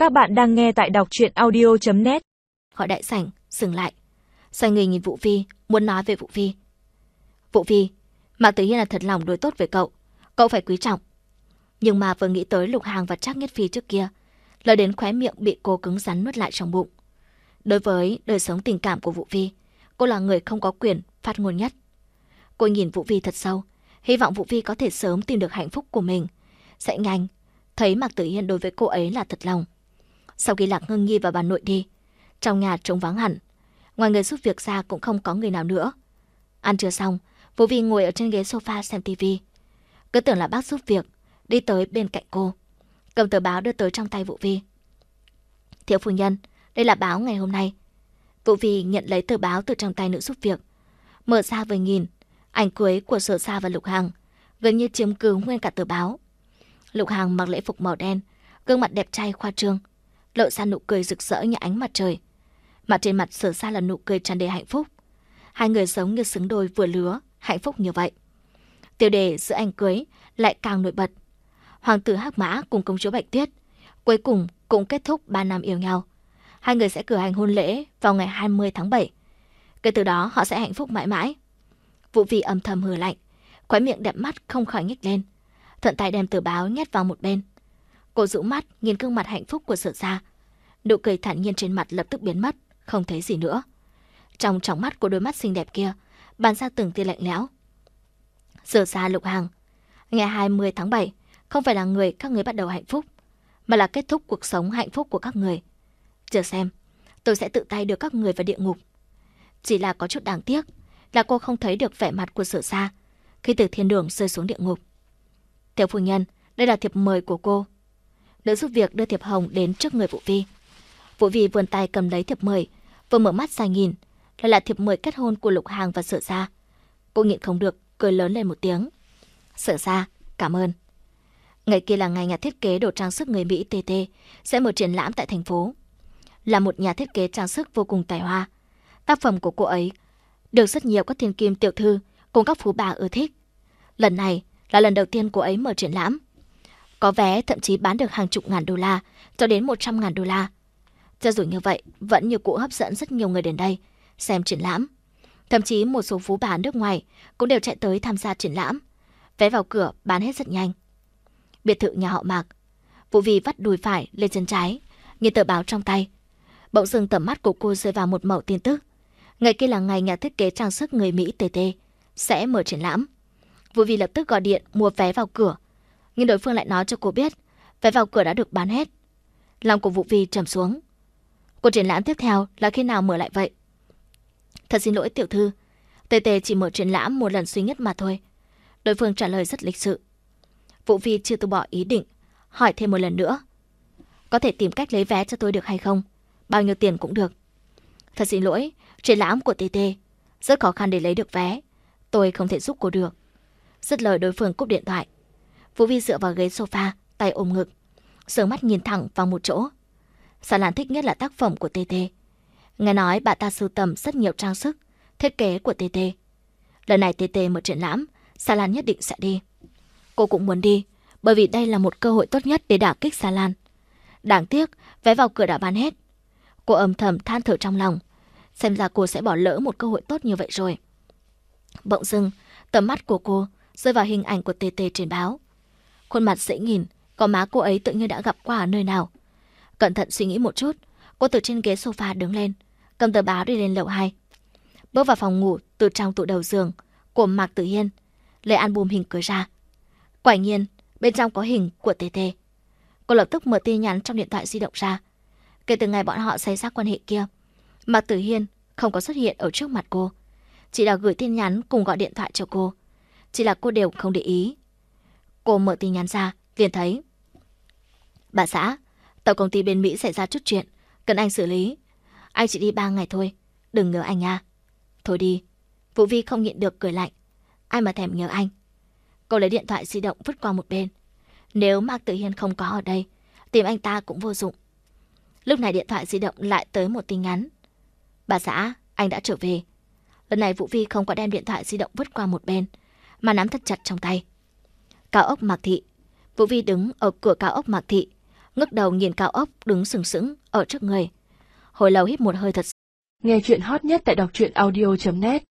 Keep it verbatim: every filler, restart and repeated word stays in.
Các bạn đang nghe tại đọc truyện audio chấm net. Họ đại sảnh, dừng lại. Xoay người nhìn Vũ Vi, muốn nói về Vũ Vi. Vũ Vi, Mạc Tử Hiên là thật lòng đối tốt với cậu. Cậu phải quý trọng. Nhưng mà vừa nghĩ tới Lục Hàng và Trác Nhất Phi trước kia, lời đến khóe miệng bị cô cứng rắn nuốt lại trong bụng. Đối với đời sống tình cảm của Vũ Vi, cô là người không có quyền phát ngôn nhất. Cô nhìn Vũ Vi thật sâu, hy vọng Vũ Vi có thể sớm tìm được hạnh phúc của mình. Sẽ nhanh, thấy Mạc Tử Hiên đối với cô ấy là thật lòng. Sau khi Lạc Ngưng Nhi và bà nội đi, trong nhà trống vắng hẳn. Ngoài người giúp việc ra cũng không có người nào nữa. Ăn trưa xong, Vũ Vi ngồi ở trên ghế sofa xem tivi. Cứ tưởng là bác giúp việc, đi tới bên cạnh cô, cầm tờ báo đưa tới trong tay Vũ Vi. Thiếu phu nhân, đây là báo ngày hôm nay. Vũ Vi nhận lấy tờ báo từ trong tay nữ giúp việc, mở ra vừa nhìn, ảnh cưới của Sở Sa và Lục Hàng gần như chiếm cứ nguyên cả tờ báo. Lục Hàng mặc lễ phục màu đen, gương mặt đẹp trai khoa trương, lộ ra nụ cười rực rỡ như ánh mặt trời. Mà trên mặt Sở Sa là nụ cười tràn đầy hạnh phúc. Hai người giống như xứng đôi vừa lứa, hạnh phúc như vậy. Tiêu đề giữa ảnh cưới lại càng nổi bật. Hoàng tử Hắc Mã cùng công chúa Bạch Tuyết cuối cùng cũng kết thúc ba năm yêu nhau. Hai người sẽ cử hành hôn lễ vào ngày hai mươi tháng bảy. Kể từ đó họ sẽ hạnh phúc mãi mãi. Vũ Vi âm thầm hừ lạnh, khóe miệng đẹp mắt không khỏi nhếch lên, thuận tay đem tờ báo nhét vào một bên. Cô dụ mắt nhìn gương mặt hạnh phúc của Sở Sa, nụ cười thản nhiên trên mặt lập tức biến mất, không thấy gì nữa. Trong tròng mắt của đôi mắt xinh đẹp kia bắn ra từng tia lạnh lẽo. Sở Sa, Lục Hàng, ngày hai mươi tháng bảy không phải là người các người bắt đầu hạnh phúc, mà là kết thúc cuộc sống hạnh phúc của các người. Chờ xem, tôi sẽ tự tay đưa các người vào địa ngục. Chỉ là có chút đáng tiếc là cô không thấy được vẻ mặt của Sở Sa khi từ thiên đường rơi xuống địa ngục. Tiểu phu nhân, đây là thiệp mời của cô. Nữ giúp việc đưa thiệp hồng đến trước người Vũ Vi. Vũ Vi vươn tay cầm lấy thiệp mời, vừa mở mắt ra nhìn, lại là thiệp mời kết hôn của Lục Hàng và Sở Sa. Cô nhịn không được cười lớn lên một tiếng. Sở Sa, cảm ơn. Ngày kia là ngày nhà thiết kế đồ trang sức người Mỹ tê tê sẽ mở triển lãm tại thành phố. Là một nhà thiết kế trang sức vô cùng tài hoa, tác phẩm của cô ấy được rất nhiều các thiên kim tiểu thư cùng các phú bà ưa thích. Lần này là lần đầu tiên cô ấy mở triển lãm. Có vé thậm chí bán được hàng chục ngàn đô la cho đến một trăm ngàn đô la. Cho dù như vậy, vẫn như cũ hấp dẫn rất nhiều người đến đây xem triển lãm. Thậm chí một số phú bà nước ngoài cũng đều chạy tới tham gia triển lãm. Vé vào cửa bán hết rất nhanh. Biệt thự nhà họ Mạc. Vũ Vi vắt đùi phải lên chân trái, nhìn tờ báo trong tay. Bỗng dưng tầm mắt của cô rơi vào một mẩu tin tức. Ngày kia là ngày nhà thiết kế trang sức người Mỹ tê tê sẽ mở triển lãm. Vũ Vi lập tức gọi điện mua vé vào cửa, nhưng đối phương lại nói cho cô biết vé vào cửa đã được bán hết. Lòng của Vũ Vi trầm xuống. Cuộc triển lãm tiếp theo là khi nào mở lại vậy? Thật xin lỗi tiểu thư, tê tê chỉ mở triển lãm một lần duy nhất mà thôi. Đối phương trả lời rất lịch sự. Vũ Vi chưa từ bỏ ý định, hỏi thêm một lần nữa. Có thể tìm cách lấy vé cho tôi được hay không? Bao nhiêu tiền cũng được. Thật xin lỗi, triển lãm của tê tê rất khó khăn để lấy được vé. Tôi không thể giúp cô được. Dứt lời đối phương cúp điện thoại. Vũ Vi dựa vào ghế sofa, tay ôm ngực, sờ mắt nhìn thẳng vào một chỗ. Sa Lan thích nhất là tác phẩm của tê tê. Nghe nói bà ta sưu tầm rất nhiều trang sức, thiết kế của tê tê. Lần này tê tê mở triển lãm, Sa Lan nhất định sẽ đi. Cô cũng muốn đi, bởi vì đây là một cơ hội tốt nhất để đả kích Sa Lan. Đáng tiếc, vé vào cửa đã bán hết. Cô âm thầm than thở trong lòng, xem ra cô sẽ bỏ lỡ một cơ hội tốt như vậy rồi. Bỗng dưng, tầm mắt của cô rơi vào hình ảnh của tê tê trên báo. Khuôn mặt dễ nhìn, có má cô ấy tự nhiên đã gặp qua ở nơi nào. Cẩn thận suy nghĩ một chút, cô từ trên ghế sofa đứng lên, cầm tờ báo đi lên lầu hai. Bước vào phòng ngủ, từ trong tủ đầu giường của Mạc Tử Hiên lấy album hình cưới ra. Quả nhiên, bên trong có hình của tê tê. Cô lập tức mở tin nhắn trong điện thoại di động ra. Kể từ ngày bọn họ xảy ra quan hệ kia, Mạc Tử Hiên không có xuất hiện ở trước mặt cô, chỉ là gửi tin nhắn cùng gọi điện thoại cho cô. Chỉ là cô đều không để ý. Cô mở tin nhắn ra, liền thấy: Bà xã, tổng công ty bên Mỹ xảy ra chút chuyện, cần anh xử lý. Anh chỉ đi ba ngày thôi, đừng nhớ anh nha. Thôi đi. Vũ Vi không nhịn được cười lạnh. Ai mà thèm nhớ anh. Cô lấy điện thoại di động vứt qua một bên. Nếu Mạc Tử Hiên không có ở đây, tìm anh ta cũng vô dụng. Lúc này điện thoại di động lại tới một tin nhắn. Bà xã, anh đã trở về. Lần này Vũ Vi không có đem điện thoại di động vứt qua một bên, mà nắm thật chặt trong tay. Cao ốc Mạc Thị. Vũ Vi đứng ở cửa cao ốc Mạc Thị, ngước đầu nhìn cao ốc đứng sừng sững ở trước người. Hồi lâu hít một hơi thật. Nghe chuyện hot nhất tại đọc truyện audio chấm net